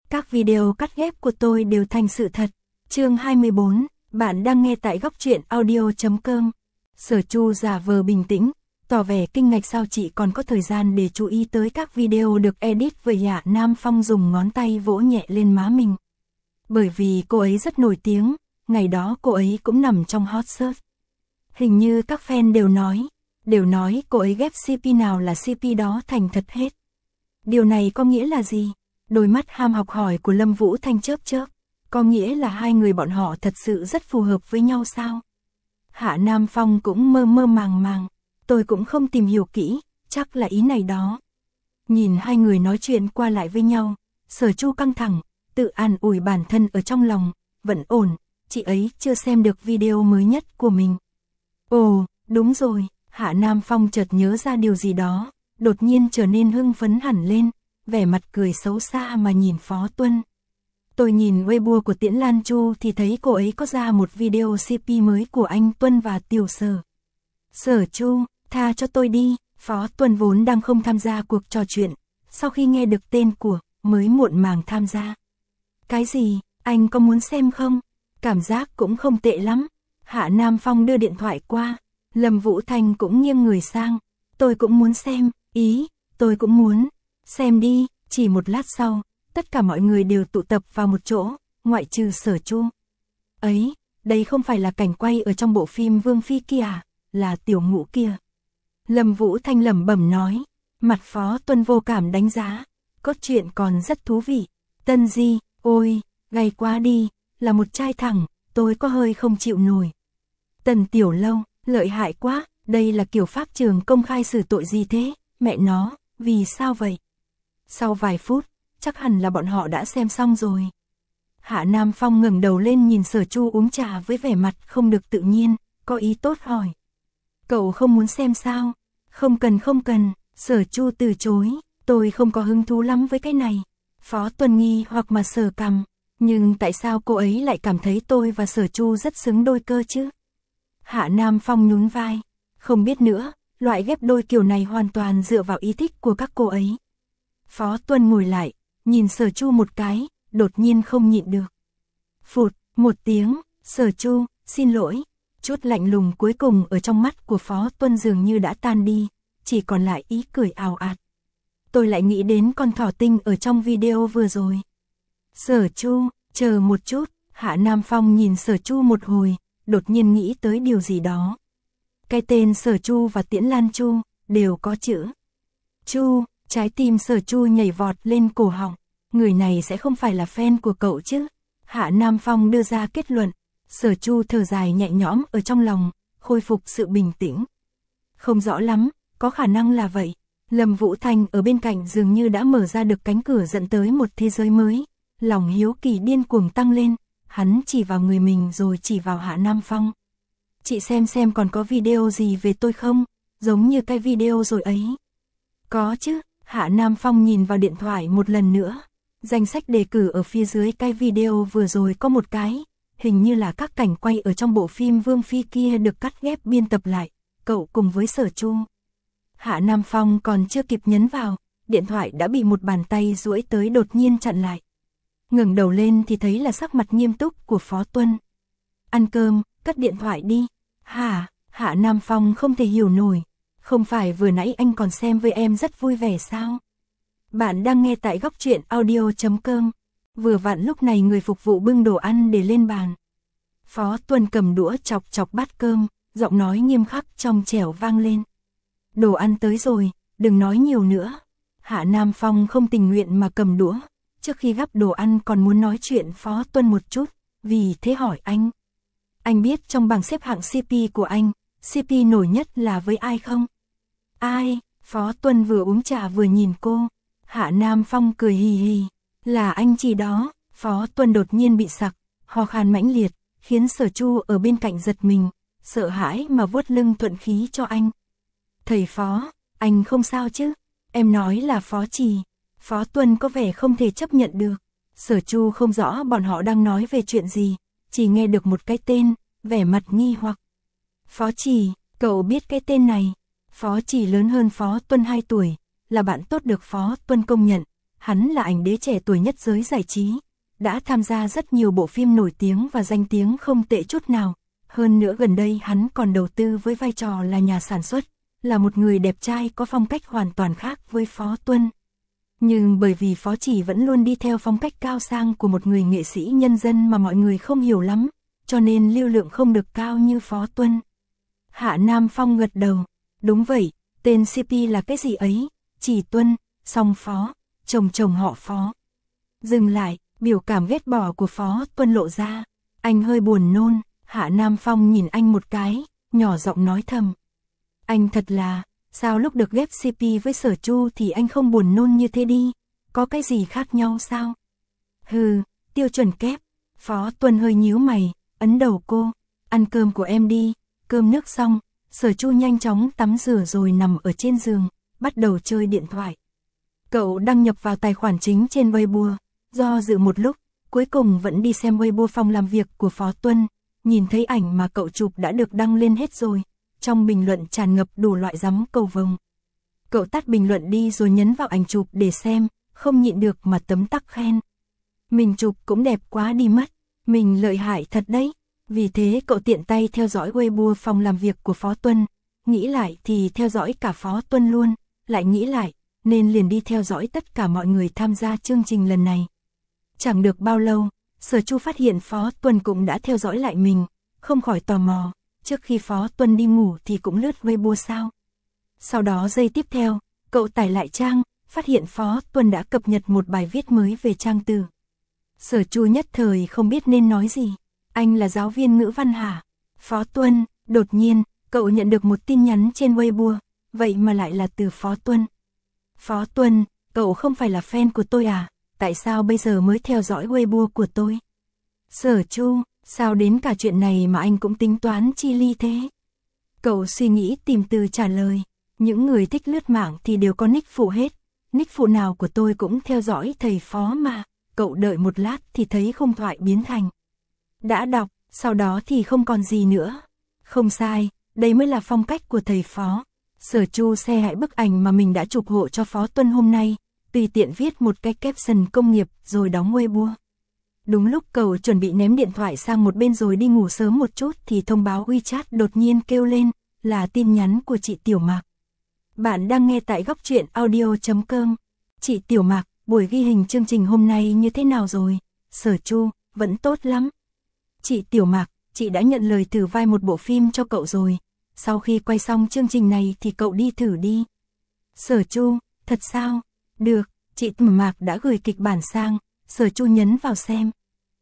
Các video cắt ghép của tôi đều thành sự thật. Chương 24, bạn đang nghe tại góc truyện audio.com. Sở Chu giả vờ bình tĩnh, tỏ vẻ kinh ngạc sao chị còn có thời gian để chú ý tới các video được edit với Hạ Nam Phong dùng ngón tay vỗ nhẹ lên má mình. Bởi vì cô ấy rất nổi tiếng, ngày đó cô ấy cũng nằm trong hot search. Hình như các fan đều nói cô ấy ghép CP nào là CP đó thành thật hết. Điều này có nghĩa là gì? Đôi mắt ham học hỏi của Lâm Vũ Thanh chớp chớp, có nghĩa là hai người bọn họ thật sự rất phù hợp với nhau sao? Hạ Nam Phong cũng mơ mơ màng màng, tôi cũng không tìm hiểu kỹ, chắc là ý này đó. Nhìn hai người nói chuyện qua lại với nhau, Sở Chu căng thẳng, tự an ủi bản thân ở trong lòng, vẫn ổn, chị ấy chưa xem được video mới nhất của mình. Ồ, đúng rồi, Hạ Nam Phong chợt nhớ ra điều gì đó, đột nhiên trở nên hưng phấn hẳn lên, vẻ mặt cười xấu xa mà nhìn Phó Tuân. Tôi nhìn Weibo của Tiễn Lan Chu thì thấy cô ấy có ra một video CP mới của anh Tuân và Tiểu Sở. Sở Chu, tha cho tôi đi, Phó Tuân vốn đang không tham gia cuộc trò chuyện, sau khi nghe được tên của, mới muộn màng tham gia. Cái gì, anh có muốn xem không? Cảm giác cũng không tệ lắm. Hạ Nam Phong đưa điện thoại qua, Lâm Vũ Thanh cũng nghiêng người sang, tôi cũng muốn xem, tôi cũng muốn. Xem đi, chỉ một lát sau, tất cả mọi người đều tụ tập vào một chỗ, ngoại trừ Sở Chu. Ấy, đây không phải là cảnh quay ở trong bộ phim Vương Phi kia à, là Tiểu Ngũ kia. Lâm Vũ Thanh lẩm bẩm nói, mặt Phó Tuân vô cảm đánh giá, cốt truyện còn rất thú vị. Tân Di, ôi, gay quá đi, là một trai thẳng, tôi có hơi không chịu nổi. Tần Tiểu Lâu, lợi hại quá, đây là kiểu pháp trường công khai xử tội gì thế, mẹ nó, vì sao vậy? Sau vài phút, chắc hẳn là bọn họ đã xem xong rồi. Hạ Nam Phong ngẩng đầu lên nhìn Sở Chu uống trà với vẻ mặt không được tự nhiên, có ý tốt hỏi. Cậu không muốn xem sao? Không cần, Sở Chu từ chối, tôi không có hứng thú lắm với cái này. Phó Tuân nghi hoặc mà sờ cằm, nhưng tại sao cô ấy lại cảm thấy tôi và Sở Chu rất xứng đôi cơ chứ? Hạ Nam Phong nhún vai, không biết nữa, loại ghép đôi kiểu này hoàn toàn dựa vào ý thích của các cô ấy. Phó Tuân ngồi lại, nhìn Sở Chu một cái, đột nhiên không nhịn được. Phụt, một tiếng, Sở Chu, xin lỗi, chút lạnh lùng cuối cùng ở trong mắt của Phó Tuân dường như đã tan đi, chỉ còn lại ý cười ào ạt. Tôi lại nghĩ đến con thỏ tinh ở trong video vừa rồi. Sở Chu, chờ một chút, Hạ Nam Phong nhìn Sở Chu một hồi, đột nhiên nghĩ tới điều gì đó. Cái tên Sở Chu và Tiễn Lan Chu đều có chữ Chu, trái tim Sở Chu nhảy vọt lên cổ họng. Người này sẽ không phải là fan của cậu chứ? Hạ Nam Phong đưa ra kết luận. Sở Chu thở dài nhẹ nhõm ở trong lòng, khôi phục sự bình tĩnh. Không rõ lắm, có khả năng là vậy. Lâm Vũ Thanh ở bên cạnh dường như đã mở ra được cánh cửa dẫn tới một thế giới mới. Lòng hiếu kỳ điên cuồng tăng lên, hắn chỉ vào người mình rồi chỉ vào Hạ Nam Phong. Chị xem còn có video gì về tôi không? Giống như cái video rồi ấy. Có chứ, Hạ Nam Phong nhìn vào điện thoại một lần nữa. Danh sách đề cử ở phía dưới cái video vừa rồi có một cái. Hình như là các cảnh quay ở trong bộ phim Vương Phi kia được cắt ghép biên tập lại. Cậu cùng với Sở Chu. Hạ Nam Phong còn chưa kịp nhấn vào, điện thoại đã bị một bàn tay duỗi tới đột nhiên chặn lại. Ngẩng đầu lên thì thấy là sắc mặt nghiêm túc của Phó Tuân. Ăn cơm, cất điện thoại đi. Hả? Hạ Nam Phong không thể hiểu nổi. Không phải vừa nãy anh còn xem với em rất vui vẻ sao? Bạn đang nghe tại góc truyện audio.com. Vừa vặn lúc này người phục vụ bưng đồ ăn để lên bàn. Phó Tuân cầm đũa chọc chọc bát cơm, giọng nói nghiêm khắc trong trẻo vang lên. Đồ ăn tới rồi, đừng nói nhiều nữa. Hạ Nam Phong không tình nguyện mà cầm đũa. Trước khi gắp đồ ăn còn muốn nói chuyện Phó Tuân một chút, vì thế hỏi anh. Anh biết trong bảng xếp hạng CP của anh, CP nổi nhất là với ai không? Ai? Phó Tuân vừa uống trà vừa nhìn cô. Hạ Nam Phong cười hì hì. Là anh chị đó. Phó Tuân đột nhiên bị sặc, ho khan mãnh liệt, khiến Sở Chu ở bên cạnh giật mình, sợ hãi mà vuốt lưng thuận khí cho anh. Thầy Phó, anh không sao chứ? Em nói là Phó Trì. Phó Tuân có vẻ không thể chấp nhận được. Sở Chu không rõ bọn họ đang nói về chuyện gì, chỉ nghe được một cái tên, vẻ mặt nghi hoặc. Phó Trì, cậu biết cái tên này? Phó Trì lớn hơn Phó Tuân 2 tuổi, là bạn tốt được Phó Tuân công nhận, hắn là ảnh đế trẻ tuổi nhất giới giải trí, đã tham gia rất nhiều bộ phim nổi tiếng và danh tiếng không tệ chút nào. Hơn nữa gần đây hắn còn đầu tư với vai trò là nhà sản xuất, là một người đẹp trai có phong cách hoàn toàn khác với Phó Tuân. Nhưng bởi vì Phó Chỉ vẫn luôn đi theo phong cách cao sang của một người nghệ sĩ nhân dân mà mọi người không hiểu lắm, cho nên lưu lượng không được cao như Phó Tuân. Hạ Nam Phong gật đầu, đúng vậy, tên CP là cái gì ấy, Chỉ Tuân, song Phó, chồng họ Phó. Dừng lại, biểu cảm ghét bỏ của Phó Tuân lộ ra, anh hơi buồn nôn, Hạ Nam Phong nhìn anh một cái, nhỏ giọng nói thầm. Anh thật là, sao lúc được ghép CP với Sở Chu thì anh không buồn nôn như thế đi, có cái gì khác nhau sao? Hừ, tiêu chuẩn kép, Phó Tuân hơi nhíu mày, ấn đầu cô, ăn cơm của em đi, cơm nước xong, Sở Chu nhanh chóng tắm rửa rồi nằm ở trên giường, bắt đầu chơi điện thoại. Cậu đăng nhập vào tài khoản chính trên Weibo, do dự một lúc, cuối cùng vẫn đi xem Weibo phòng làm việc của Phó Tuân, nhìn thấy ảnh mà cậu chụp đã được đăng lên hết rồi, trong bình luận tràn ngập đủ loại giắm cầu vồng. Cậu tắt bình luận đi rồi nhấn vào ảnh chụp để xem, không nhịn được mà tấm tắc khen. Mình chụp cũng đẹp quá đi mất, mình lợi hại thật đấy. Vì thế cậu tiện tay theo dõi Weibo phòng làm việc của Phó Tuân, nghĩ lại thì theo dõi cả Phó Tuân luôn, lại nghĩ lại, nên liền đi theo dõi tất cả mọi người tham gia chương trình lần này. Chẳng được bao lâu, Sở Chu phát hiện Phó Tuân cũng đã theo dõi lại mình, không khỏi tò mò, trước khi Phó Tuân đi ngủ thì cũng lướt Weibo sao. Sau đó giây tiếp theo, cậu tải lại trang, phát hiện Phó Tuân đã cập nhật một bài viết mới về trang từ. Sở Chu nhất thời không biết nên nói gì. Anh là giáo viên ngữ văn hả? Phó Tuân, đột nhiên, cậu nhận được một tin nhắn trên Weibo, vậy mà lại là từ Phó Tuân. Phó Tuân, cậu không phải là fan của tôi à? Tại sao bây giờ mới theo dõi Weibo của tôi? Sở Chu, sao đến cả chuyện này mà anh cũng tính toán chi ly thế? Cậu suy nghĩ tìm từ trả lời, những người thích lướt mạng thì đều có nick phụ hết, nick phụ nào của tôi cũng theo dõi thầy Phó mà. Cậu đợi một lát thì thấy khung thoại biến thành đã đọc, sau đó thì không còn gì nữa. Không sai, đây mới là phong cách của thầy Phó. Sở Chu xe hãy bức ảnh mà mình đã chụp hộ cho Phó Tuân hôm nay, tùy tiện viết một cái caption công nghiệp rồi đóng Weibo. Đúng lúc cậu chuẩn bị ném điện thoại sang một bên rồi đi ngủ sớm một chút thì thông báo WeChat đột nhiên kêu lên, là tin nhắn của chị Tiểu Mạc. Bạn đang nghe tại góc truyện audio.com. Chị Tiểu Mạc, buổi ghi hình chương trình hôm nay như thế nào rồi? Sở Chu, vẫn tốt lắm. Chị Tiểu Mạc, chị đã nhận lời thử vai một bộ phim cho cậu rồi. Sau khi quay xong chương trình này thì cậu đi thử đi. Sở Chu, thật sao? Được, chị Tiểu Mạc đã gửi kịch bản sang, Sở Chu nhấn vào xem.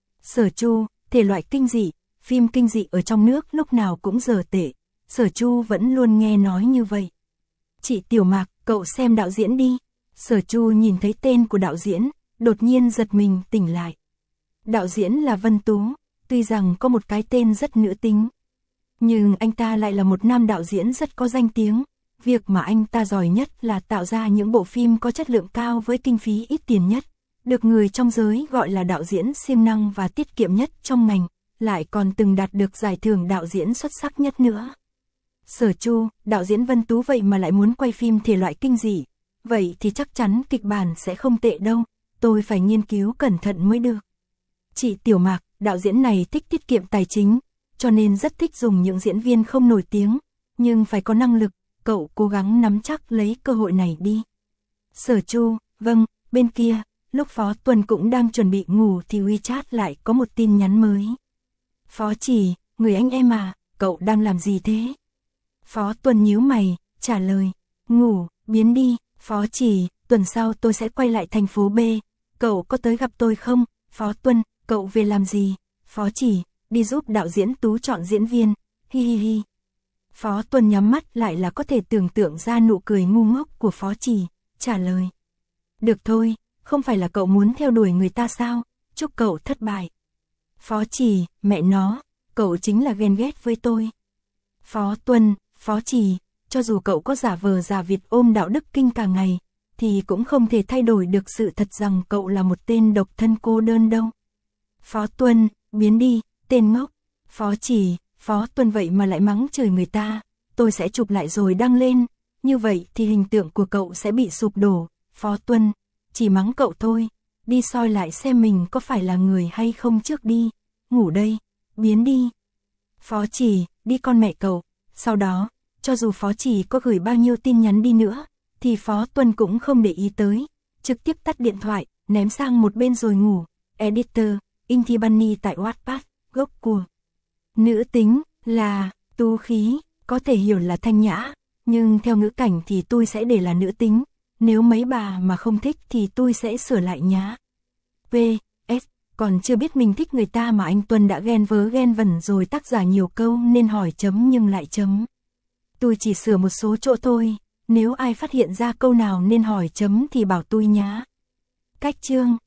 Sở Chu, thể loại kinh dị, phim kinh dị ở trong nước lúc nào cũng dở tệ. Sở Chu vẫn luôn nghe nói như vậy. Chị Tiểu Mạc, cậu xem đạo diễn đi. Sở Chu nhìn thấy tên của đạo diễn, đột nhiên giật mình tỉnh lại. Đạo diễn là Vân Tú, tuy rằng có một cái tên rất nữ tính, nhưng anh ta lại là một nam đạo diễn rất có danh tiếng. Việc mà anh ta giỏi nhất là tạo ra những bộ phim có chất lượng cao với kinh phí ít tiền nhất, được người trong giới gọi là đạo diễn siêng năng và tiết kiệm nhất trong ngành, lại còn từng đạt được giải thưởng đạo diễn xuất sắc nhất nữa. Sở Chu, đạo diễn Vân Tú vậy mà lại muốn quay phim thể loại kinh dị, vậy thì chắc chắn kịch bản sẽ không tệ đâu, tôi phải nghiên cứu cẩn thận mới được. Chị Tiểu Mạc, đạo diễn này thích tiết kiệm tài chính, cho nên rất thích dùng những diễn viên không nổi tiếng, nhưng phải có năng lực, cậu cố gắng nắm chắc lấy cơ hội này đi. Sở Chu, vâng, bên kia, lúc Phó Tuân cũng đang chuẩn bị ngủ thì WeChat lại có một tin nhắn mới. Phó Chỉ, người anh em à, cậu đang làm gì thế? Phó Tuân nhíu mày, trả lời, ngủ, biến đi. Phó Chỉ, tuần sau tôi sẽ quay lại thành phố B, cậu có tới gặp tôi không? Phó Tuân, cậu về làm gì? Phó Chỉ, đi giúp đạo diễn Tú chọn diễn viên, hi hi hi. Phó Tuân nhắm mắt lại là có thể tưởng tượng ra nụ cười ngu ngốc của Phó Chỉ, trả lời. Được thôi, không phải là cậu muốn theo đuổi người ta sao? Chúc cậu thất bại. Phó Chỉ, mẹ nó, cậu chính là ghen ghét với tôi. Phó Tuân, Phó Chỉ, cho dù cậu có giả vờ giả vịt ôm đạo đức kinh cả ngày, thì cũng không thể thay đổi được sự thật rằng cậu là một tên độc thân cô đơn đâu. Phó Tuân, biến đi, tên ngốc. Phó Chỉ, Phó Tuân vậy mà lại mắng chửi người ta, tôi sẽ chụp lại rồi đăng lên, như vậy thì hình tượng của cậu sẽ bị sụp đổ. Phó Tuân, chỉ mắng cậu thôi, đi soi lại xem mình có phải là người hay không trước đi, ngủ đây, biến đi. Phó Chỉ, đi con mẹ cậu. Sau đó, cho dù Phó Chỉ có gửi bao nhiêu tin nhắn đi nữa, thì Phó Tuân cũng không để ý tới, trực tiếp tắt điện thoại, ném sang một bên rồi ngủ. Editor, Inti Bunny tại Wattpad, gốc của nữ tính là tú khí, có thể hiểu là thanh nhã, nhưng theo ngữ cảnh thì tôi sẽ để là nữ tính, nếu mấy bà mà không thích thì tôi sẽ sửa lại nhá. P.S. Còn chưa biết mình thích người ta mà anh Tuân đã ghen vớ ghen vẩn rồi, tác giả nhiều câu nên hỏi chấm nhưng lại chấm. Tôi chỉ sửa một số chỗ thôi, nếu ai phát hiện ra câu nào nên hỏi chấm thì bảo tôi nhá. Cách chương